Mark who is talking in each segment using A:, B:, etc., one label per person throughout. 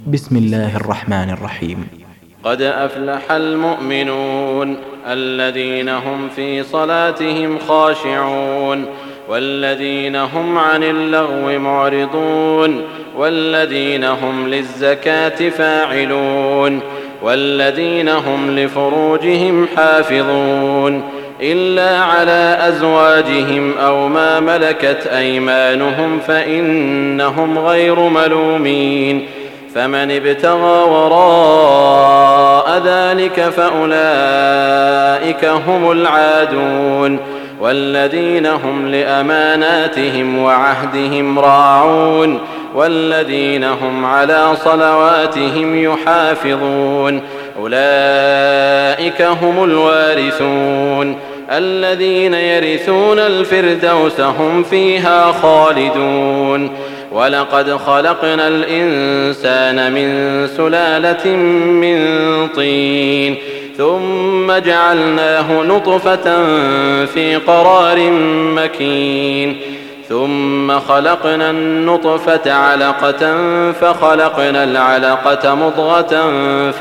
A: بسم الله الرحمن الرحيم.
B: قد أفلح المؤمنون الذين هم في صلاتهم خاشعون والذين هم عن اللغو معرضون والذين هم للزكاة فاعلون والذين هم لفروجهم حافظون إلا على أزواجهم أو ما ملكت أيمانهم فإنهم غير ملومين. فمن ابتغى وراء ذلك فأولئك هم العادون والذين هم لأماناتهم وعهدهم راعون والذين هم على صلواتهم يحافظون أولئك هم الوارثون الذين يرثون الفردوس هم فيها خالدون. ولقد خلقنا الإنسان من سلالة من طين ثم جعلناه نطفة في قرار مكين ثم خلقنا النطفة علقة فخلقنا العلقة مضغة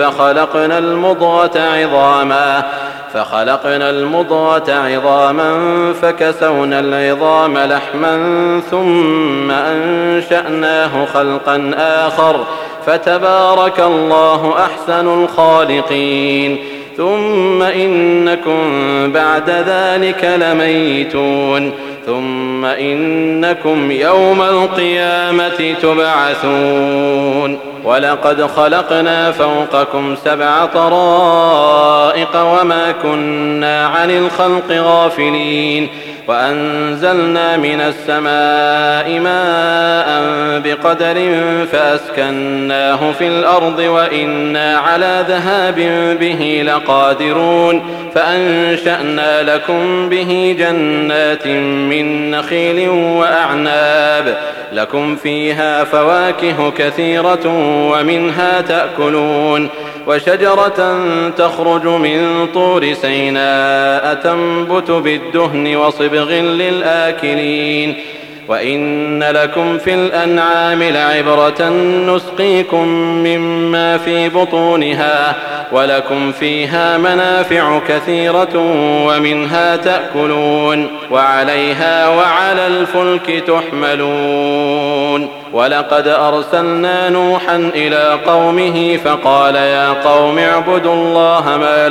B: فخلقنا المضغة عظاما فكسونا العظام لحما ثم أنشأناه خلقا آخر فتبارك الله أحسن الخالقين. ثم إنكم بعد ذلك لميتون ثم إنكم يوم القيامة تبعثون. ولقد خلقنا فوقكم 7 طرائق وما كنا عن الخلق غافلين وأنزلنا من السماء ماء بقدر فأسكناه في الأرض وإنا على ذهاب به لقادرون فأنشأنا لكم به جنات من نخيل وأعناب لكم فيها فواكه كثيرة ومنها تأكلون وشجرة تخرج من طور سيناء تنبت بالدهن وصبغ للآكلين. وإن لكم في الأنعام لعبرة نسقيكم مما في بطونها ولكم فيها منافع كثيرة ومنها تأكلون وعليها وعلى الفلك تحملون. ولقد أرسلنا نوحا إلى قومه فقال يا قوم اعبدوا الله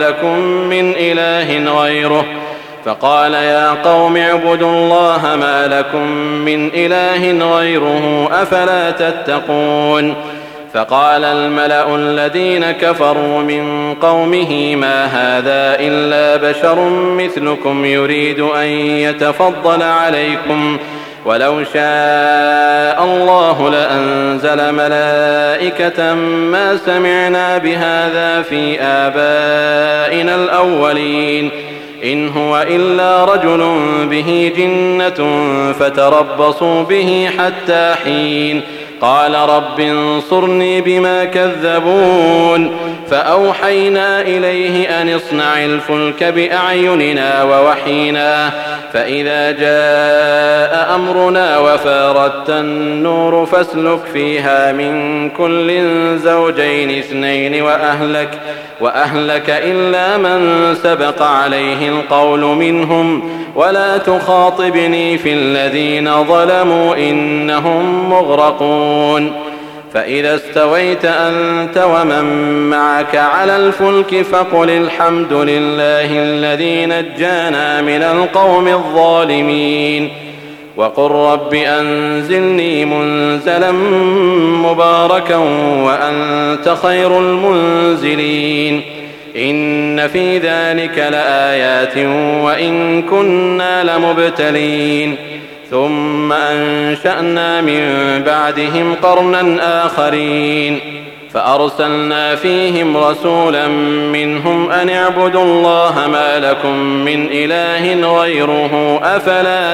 B: ما لكم من إله غيره أفلا تتقون. فقال الملأ الذين كفروا من قومه ما هذا إلا بشر مثلكم يريد أن يتفضل عليكم ولو شاء الله لأنزل ملائكة ما سمعنا بهذا في آبائنا الأولين إن هو إلا رجل به جنة فتربصوا به حتى حين. قال رب انصرني بما كذبون. فأوحينا إليه أن اصنع الفلك بأعيننا ووحينا فإذا جاء أمرنا وفاردت النور فاسلك فيها من كل زوجين 2 وأهلك إلا من سبق عليه القول منهم ولا تخاطبني في الذين ظلموا إنهم مغرقون. فإذا استويت أنت ومن معك على الفلك فقل الحمد لله الذي نجانا من القوم الظالمين وقل رب أنزلني منزلا مباركا وأنت خير المنزلين. إن في ذلك لآيات وإن كنا لمبتلين. ثم أنشأنا من بعدهم قرنا آخرين فأرسلنا فيهم رسولا منهم أن اعبدوا الله ما لكم من إله غيره أفلا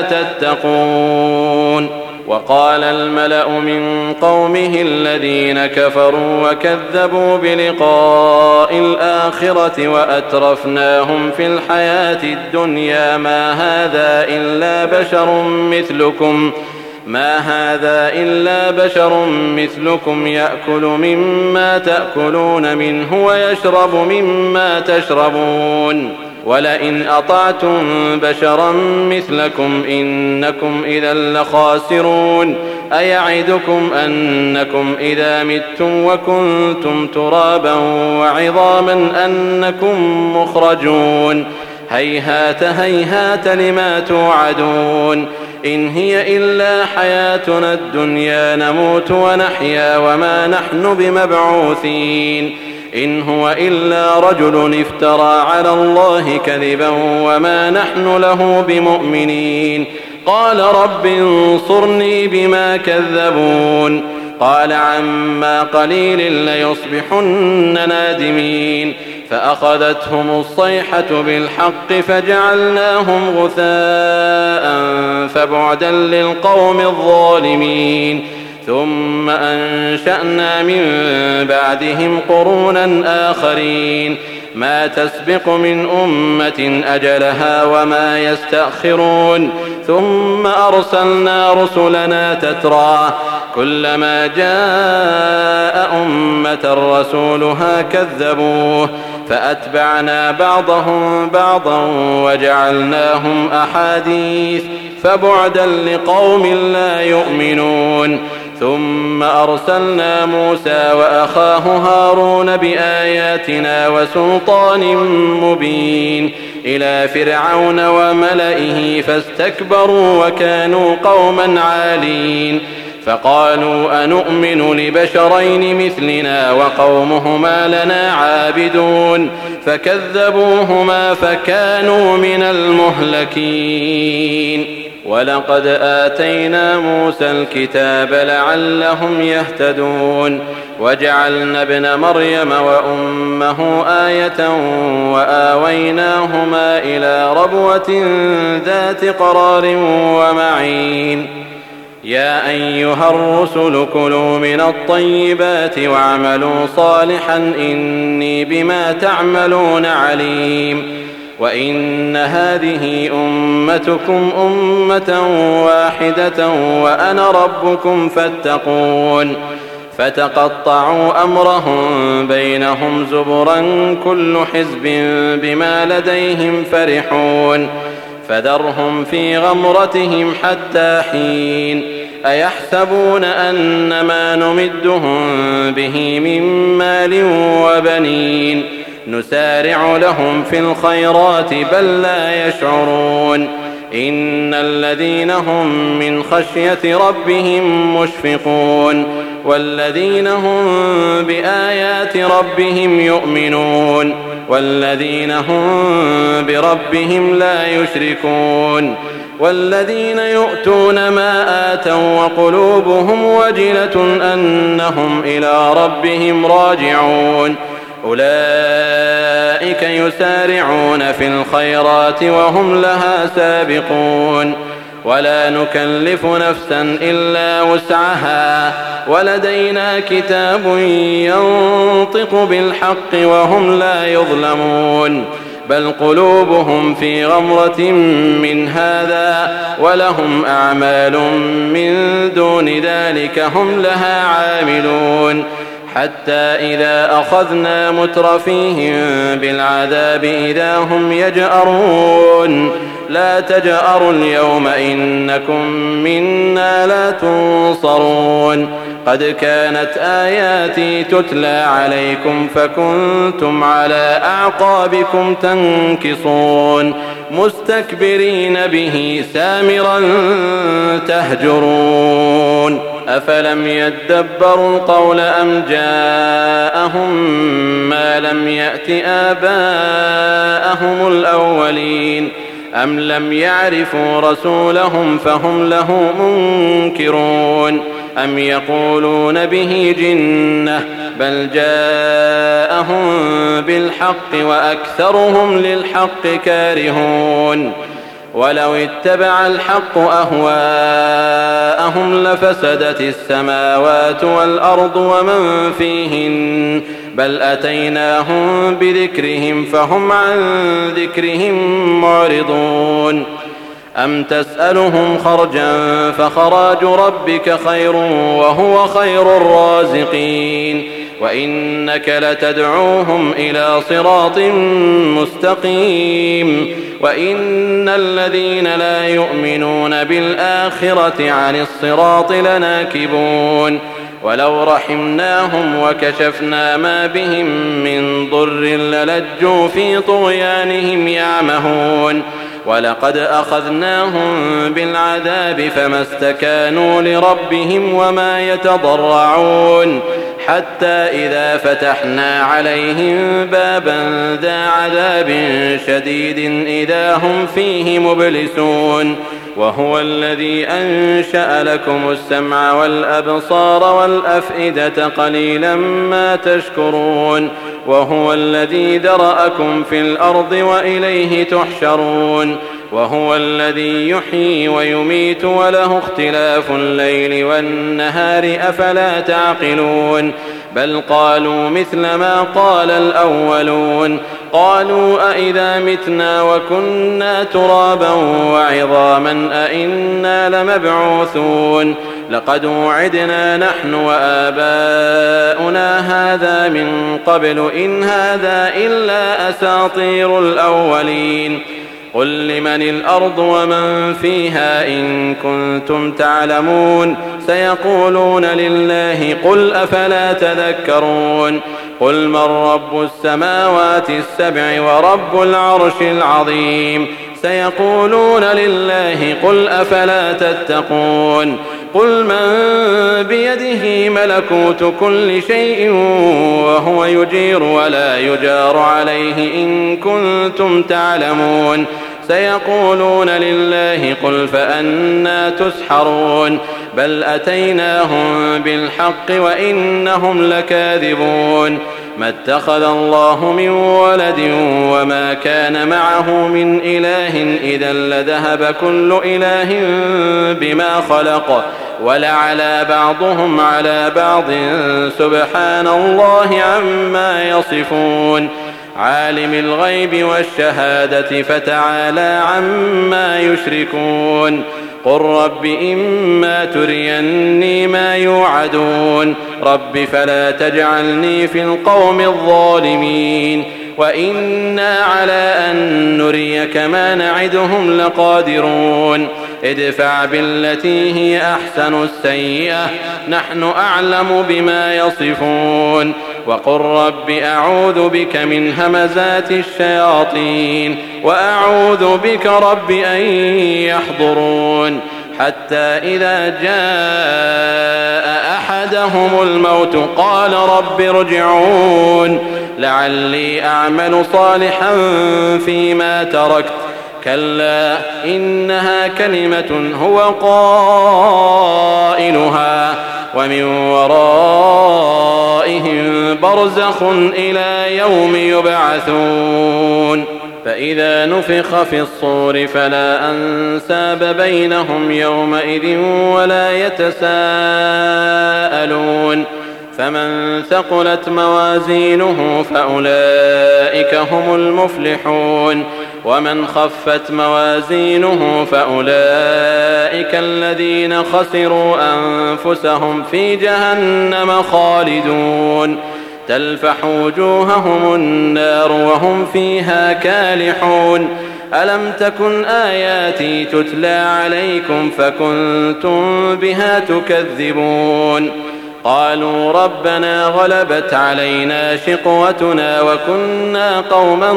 B: تتقون. وقال الملأ من قومه الذين كفروا وكذبوا بلقاء الآخرة وأترفناهم في الحياة الدنيا ما هذا إلا بشر مثلكم ما هذا إلا بشر مثلكم يأكل مما تأكلون منه ويشرب مما تشربون ولئن أطعتم بشرا مثلكم إنكم إذا لخاسرون أيعدكم أنكم إذا متم وكنتم ترابا وعظاما أنكم مخرجون هيهات هيهات لما توعدون إن هي إلا حياتنا الدنيا نموت ونحيا وما نحن بمبعوثين إن هو إلا رجل افترى على الله كذبا وما نحن له بمؤمنين قال رب انصرني بما كذبون قال عما قليل ليصبحن نادمين فأخذتهم الصيحة بالحق فجعلناهم غثاء فبعدا للقوم الظالمين ثم أنشأنا من بعدهم قرونا آخرين ما تسبق من أمة أجلها وما يستأخرون ثم أرسلنا رسلنا تترى كلما جاء أمة رسولها كذبوه فأتبعنا بعضهم بعضا وجعلناهم أحاديث فبعدا لقوم لا يؤمنون ثم أرسلنا موسى وأخاه هارون بآياتنا وسلطان مبين إلى فرعون وملئه فاستكبروا وكانوا قوما عالين فقالوا أنؤمن لبشرين مثلنا وقومهما لنا عابدون فكذبوهما فكانوا من المهلكين ولقد آتينا موسى الكتاب لعلهم يهتدون وجعلنا ابن مريم وأمه آية وآويناهما إلى ربوة ذات قرار ومعين يا أيها الرسل كلوا من الطيبات واعملوا صالحا إني بما تعملون عليم وإن هذه أمتكم أمة واحدة وأنا ربكم فاتقون فتقطعوا أمرهم بينهم زبرا كل حزب بما لديهم فرحون فذرهم في غمرتهم حتى حين أيحسبون أن ما نمدهم به من مال وبنين نسارع لهم في الخيرات بل لا يشعرون إن الذين هم من خشية ربهم مشفقون والذين هم بآيات ربهم يؤمنون والذين هم بربهم لا يشركون والذين يؤتون ما آتوا وقلوبهم وجلة أنهم إلى ربهم راجعون أولئك يسارعون في الخيرات وهم لها سابقون ولا نكلف نفسا إلا وسعها ولدينا كتاب ينطق بالحق وهم لا يظلمون بل قلوبهم في غمرة من هذا ولهم أعمال من دون ذلك هم لها عاملون حتى إذا أخذنا مترفيهم بالعذاب إذا هم يجأرون لا تجأروا اليوم إنكم منا لا تنصرون قد كانت آياتي تتلى عليكم فكنتم على أعقابكم تنكصون مستكبرين به سامرا تهجرون أفلم يدبروا القول أم جاءهم ما لم يأت آباءهم الأولين أم لم يعرفوا رسولهم فهم له منكرون أم يقولون به جنة بل جاءهم بالحق وأكثرهم للحق كارهون ولو اتبع الحق أهواءهم لفسدت السماوات والأرض ومن فيهن بل أتيناهم بذكرهم فهم عن ذكرهم معرضون أم تسألهم خرجا فخراج ربك خير وهو خير الرازقين وإنك لتدعوهم إلى صراط مستقيم وإن الذين لا يؤمنون بالآخرة عن الصراط لناكبون ولو رحمناهم وكشفنا ما بهم من ضر للجوا في طغيانهم يعمهون ولقد أخذناهم بالعذاب فما استكانوا لربهم وما يتضرعون حتى إذا فتحنا عليهم بابا ذا عذاب شديد إذا هم فيه مبلسون وهو الذي أنشأ لكم السمع والأبصار والأفئدة قليلا ما تشكرون وهو الذي ذرأكم في الأرض وإليه تحشرون وهو الذي يحيي ويميت وله اختلاف الليل والنهار أفلا تعقلون بل قالوا مثل ما قال الأولون قالوا أئذا متنا وكنا ترابا وعظاما أئنا لمبعوثون لقد وعدنا نحن وآباؤنا هذا من قبل إن هذا إلا أساطير الأولين قل لمن الأرض ومن فيها إن كنتم تعلمون سيقولون لله قل أفلا تذكرون قل من رب السماوات السبع ورب العرش العظيم سيقولون لله قل أفلا تتقون قل من بيده ملكوت كل شيء وهو يجير ولا يجار عليه إن كنتم تعلمون سيقولون لله قل فأنى تسحرون بل أتيناهم بالحق وإنهم لكاذبون ما اتخذ الله من ولد وما كان معه من إله إذا لذهب كل إله بما خلق ولعلى بعضهم على بعض سبحان الله عما يصفون عالم الغيب والشهادة فتعالى عما يشركون قل رب إما تريني ما يوعدون رب فلا تجعلني في القوم الظالمين وإنا على أن نريك ما نعدهم لقادرون ادفع بالتي هي أحسن السيئة نحن أعلم بما يصفون وقل رب أعوذ بك من همزات الشياطين وأعوذ بك رب أن يحضرون حتى إذا جاء أحدهم الموت قال رب ارجعون لعلي أعمل صالحا فيما تركت كلا إنها كلمة هو قائلها ومن ورائهم برزخ إلى يوم يبعثون فإذا نفخ في الصور فلا أنساب بينهم يومئذ ولا يتساءلون فمن ثقلت موازينه فأولئك هم المفلحون ومن خفت موازينه فأولئك الذين خسروا أنفسهم في جهنم خالدون تلفح وجوههم النار وهم فيها كالحون ألم تكن آياتي تتلى عليكم فكنتم بها تكذبون قالوا ربنا غلبت علينا شقوتنا وكنا قوما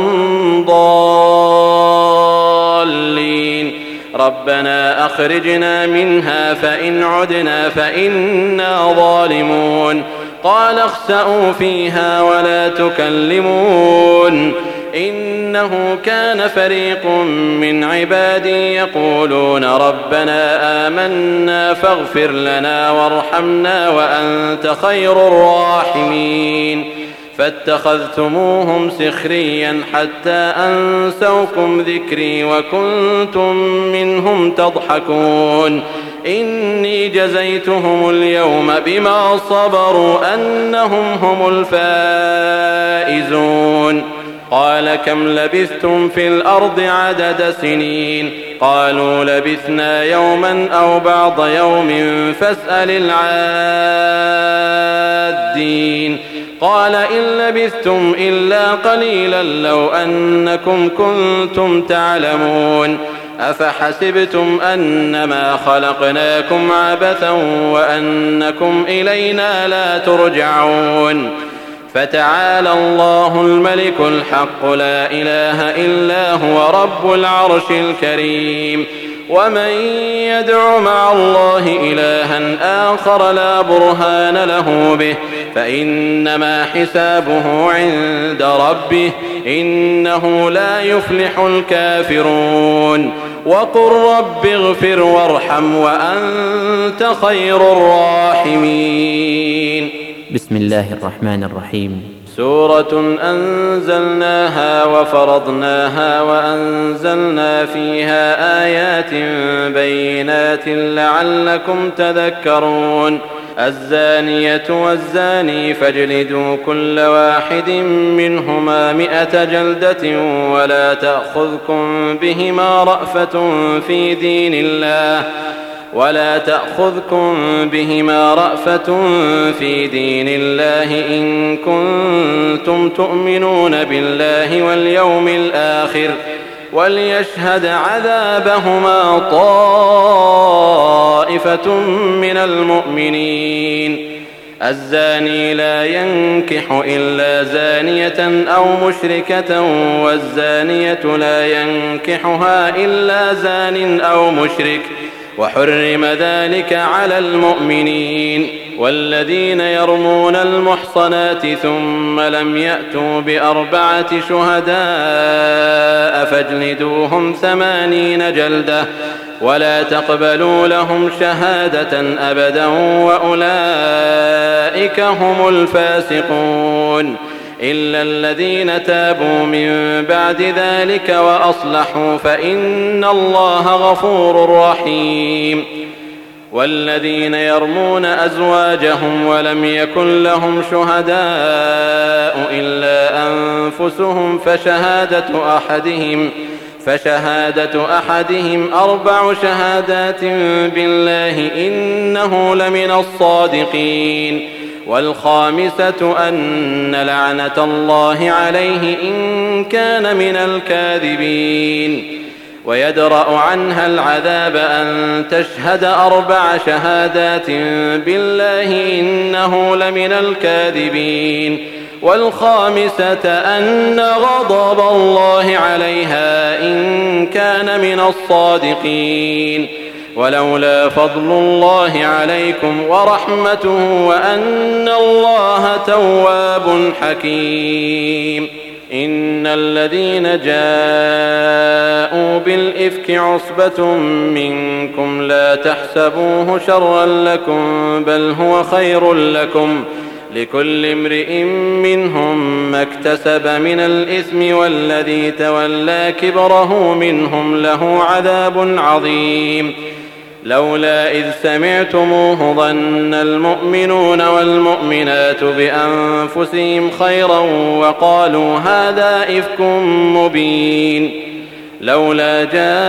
B: ضالين ربنا أخرجنا منها فإن عدنا فإنا ظالمون قال اخسئوا فيها ولا تكلمون إنه كان فريق من عبادي يقولون ربنا آمنا فاغفر لنا وارحمنا وأنت خير الراحمين فاتخذتموهم سخريا حتى أنسوكم ذكري وكنتم منهم تضحكون إني جزيتهم اليوم بما صبروا أنهم هم الفائزون قال كم لبثتم في الأرض عدد سنين قالوا لبثنا يوما أو بعض يوم فاسأل العادين قال إن لبثتم إلا قليلا لو أنكم كنتم تعلمون أفحسبتم أنما خلقناكم عبثا وأنكم إلينا لا ترجعون فتعالى الله الملك الحق لا إله إلا هو رب العرش الكريم ومن يدع مع الله إلها آخر لا برهان له به فإنما حسابه عند ربه إنه لا يفلح الكافرون وقل رب اغفر وارحم وأنت خير الراحمين.
A: بسم الله الرحمن الرحيم.
B: سورة أنزلناها وفرضناها وأنزلنا فيها آيات بينات لعلكم تذكرون. الزانية والزاني فاجلدوا كل واحد منهما 100 جلدة ولا تأخذكم بهما رأفة في دين الله إن كنتم تؤمنون بالله واليوم الآخر وليشهد عذابهما طائفة من المؤمنين. الزاني لا ينكح إلا زانية أو مشركة والزانية لا ينكحها إلا زان أو مشرك وحرم ذلك على المؤمنين. والذين يرمون المحصنات ثم لم يأتوا ب4 شهداء فاجلدوهم 80 جلدة ولا تقبلوا لهم شهادة أبدا وأولئك هم الفاسقون إلا الذين تابوا من بعد ذلك وأصلحوا فإن الله غفور رحيم. والذين يرمون أزواجهم ولم يكن لهم شهداء إلا أنفسهم فشهادة أحدهم 4 شهادات بالله إنه لمن الصادقين. والخامسة أن لعنة الله عليه إن كان من الكاذبين. ويدرأ عنها العذاب أن تشهد 4 شهادات بالله إنه لمن الكاذبين. والخامسة أن غضب الله عليها إن كان من الصادقين. ولولا فضل الله عليكم ورحمته وأن الله تواب حكيم. إن الذين جاءوا بالإفك عصبة منكم لا تحسبوه شرا لكم بل هو خير لكم لكل امرئ منهم ما اكتسب من الإثم والذي تولى كبره منهم له عذاب عظيم. لولا إذ سمعتموه ظن المؤمنون والمؤمنات بأنفسهم خيرا وقالوا هذا إفك مبين. لولا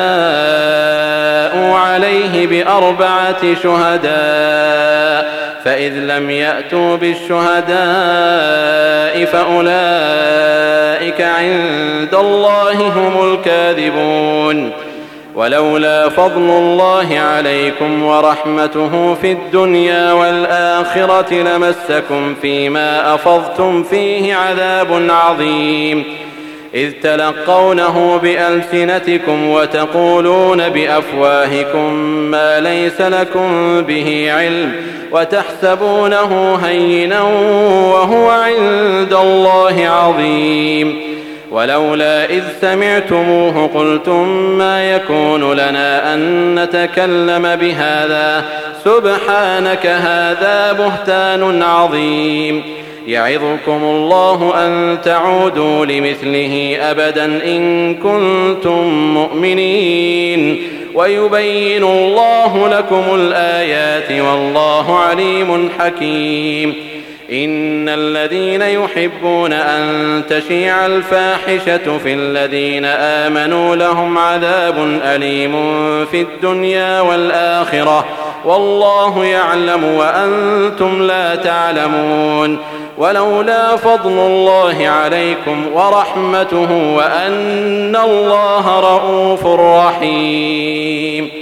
B: جاءوا عليه ب4 شهداء فإذ لم يأتوا بالشهداء فأولئك عند الله هم الكاذبون. ولولا فضل الله عليكم ورحمته في الدنيا والآخرة لمسكم فيما أفضتم فيه عذاب عظيم إذ تلقونه بألسنتكم وتقولون بأفواهكم ما ليس لكم به علم وتحسبونه هينا وهو عند الله عظيم. ولولا إذ سمعتموه قلتم ما يكون لنا أن نتكلم بهذا سبحانك هذا بهتان عظيم. يعظكم الله أن تعودوا لمثله أبدا إن كنتم مؤمنين ويبين الله لكم الآيات والله عليم حكيم. إن الذين يحبون أن تشيع الفاحشة في الذين آمنوا لهم عذاب أليم في الدنيا والآخرة والله يعلم وأنتم لا تعلمون ولولا فضل الله عليكم ورحمته وأن الله رءوف رحيم